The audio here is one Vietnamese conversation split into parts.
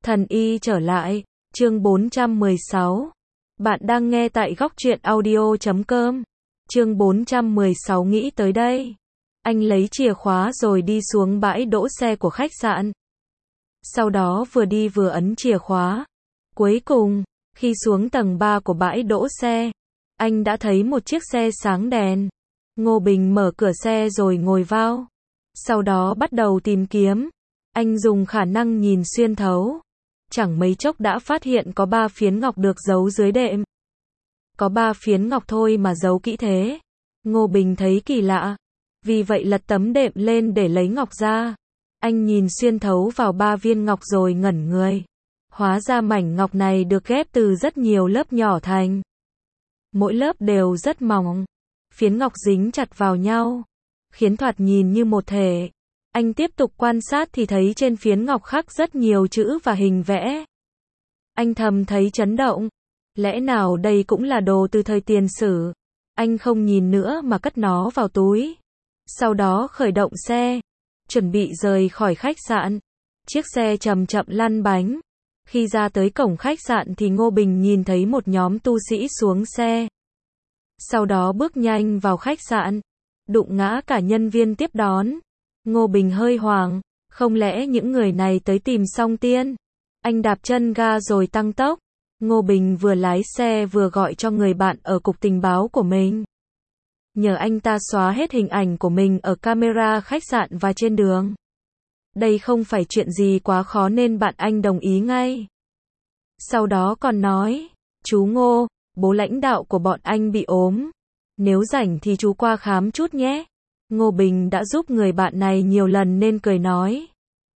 Thần y trở lại, chương 416. Bạn đang nghe tại góc truyện audio.com. Chương 416 nghĩ tới đây. Anh lấy chìa khóa rồi đi xuống bãi đỗ xe của khách sạn. Sau đó vừa đi vừa ấn chìa khóa. Cuối cùng, khi xuống tầng 3 của bãi đỗ xe, anh đã thấy một chiếc xe sáng đèn. Ngô Bình mở cửa xe rồi ngồi vào. Sau đó bắt đầu tìm kiếm. Anh dùng khả năng nhìn xuyên thấu. Chẳng mấy chốc đã phát hiện có 3 phiến ngọc được giấu dưới đệm. Có 3 phiến ngọc thôi mà giấu kỹ thế. Ngô Bình thấy kỳ lạ. Vì vậy lật tấm đệm lên để lấy ngọc ra. Anh nhìn xuyên thấu vào 3 viên ngọc rồi ngẩn người. Hóa ra mảnh ngọc này được ghép từ rất nhiều lớp nhỏ thành. Mỗi lớp đều rất mỏng. Phiến ngọc dính chặt vào nhau, khiến thoạt nhìn như một thể. Anh tiếp tục quan sát thì thấy trên phiến ngọc khắc rất nhiều chữ và hình vẽ. Anh thầm thấy chấn động. Lẽ nào đây cũng là đồ từ thời tiền sử? Anh không nhìn nữa mà cất nó vào túi. Sau đó khởi động xe, chuẩn bị rời khỏi khách sạn. Chiếc xe chậm chậm lăn bánh. Khi ra tới cổng khách sạn thì Ngô Bình nhìn thấy một nhóm tu sĩ xuống xe. Sau đó bước nhanh vào khách sạn, đụng ngã cả nhân viên tiếp đón. Ngô Bình hơi hoảng, không lẽ những người này tới tìm Song Tiên? Anh đạp chân ga rồi tăng tốc. Ngô Bình vừa lái xe vừa gọi cho người bạn ở cục tình báo của mình. Nhờ anh ta xóa hết hình ảnh của mình ở camera khách sạn và trên đường. Đây không phải chuyện gì quá khó nên bạn anh đồng ý ngay. Sau đó còn nói, chú Ngô, bố lãnh đạo của bọn anh bị ốm. Nếu rảnh thì chú qua khám chút nhé. Ngô Bình đã giúp người bạn này nhiều lần nên cười nói.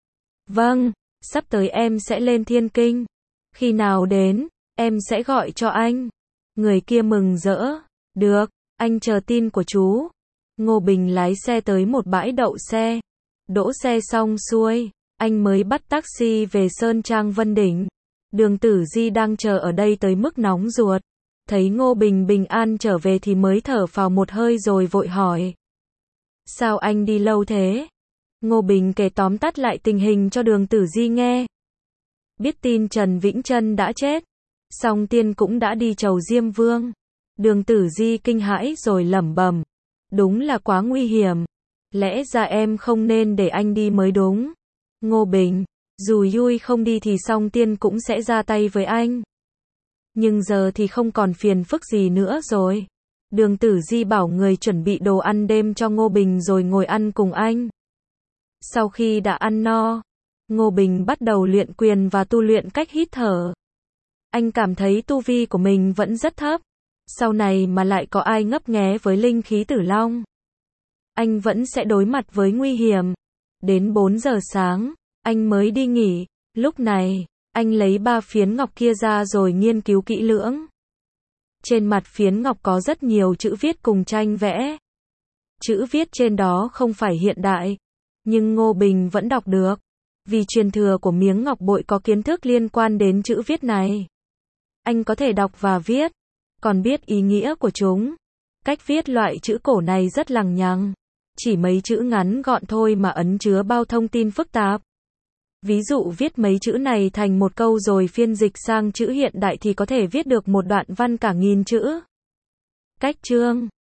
Vâng, sắp tới em sẽ lên Thiên Kinh. Khi nào đến, em sẽ gọi cho anh. Người kia mừng rỡ. Được, anh chờ tin của chú. Ngô Bình lái xe tới một bãi đậu xe. Đỗ xe xong xuôi, anh mới bắt taxi về Sơn Trang Vân Đỉnh. Đường Tử Di đang chờ ở đây tới mức nóng ruột. Thấy Ngô Bình bình an trở về thì mới thở phào một hơi rồi vội hỏi. Sao anh đi lâu thế? Ngô Bình kể tóm tắt lại tình hình cho Đường Tử Di nghe. Biết tin Trần Vĩnh Trân đã chết, Song Tiên cũng đã đi chầu Diêm Vương. Đường Tử Di kinh hãi rồi lẩm bẩm. Đúng là quá nguy hiểm. Lẽ ra em không nên để anh đi mới đúng. Ngô Bình, dù Yui không đi thì Song Tiên cũng sẽ ra tay với anh. Nhưng giờ thì không còn phiền phức gì nữa rồi. Đường Tử Di bảo người chuẩn bị đồ ăn đêm cho Ngô Bình rồi ngồi ăn cùng anh. Sau khi đã ăn no, Ngô Bình bắt đầu luyện quyền và tu luyện cách hít thở. Anh cảm thấy tu vi của mình vẫn rất thấp. Sau này mà lại có ai ngấp nghé với linh khí Tử Long, anh vẫn sẽ đối mặt với nguy hiểm. Đến 4 giờ sáng, anh mới đi nghỉ. Lúc này, anh lấy 3 phiến ngọc kia ra rồi nghiên cứu kỹ lưỡng. Trên mặt phiến ngọc có rất nhiều chữ viết cùng tranh vẽ. Chữ viết trên đó không phải hiện đại, nhưng Ngô Bình vẫn đọc được. Vì truyền thừa của miếng ngọc bội có kiến thức liên quan đến chữ viết này. Anh có thể đọc và viết, còn biết ý nghĩa của chúng. Cách viết loại chữ cổ này rất lằng nhằng. Chỉ mấy chữ ngắn gọn thôi mà ẩn chứa bao thông tin phức tạp. Ví dụ viết mấy chữ này thành một câu rồi phiên dịch sang chữ hiện đại thì có thể viết được một đoạn văn cả 1000 chữ. Cách chương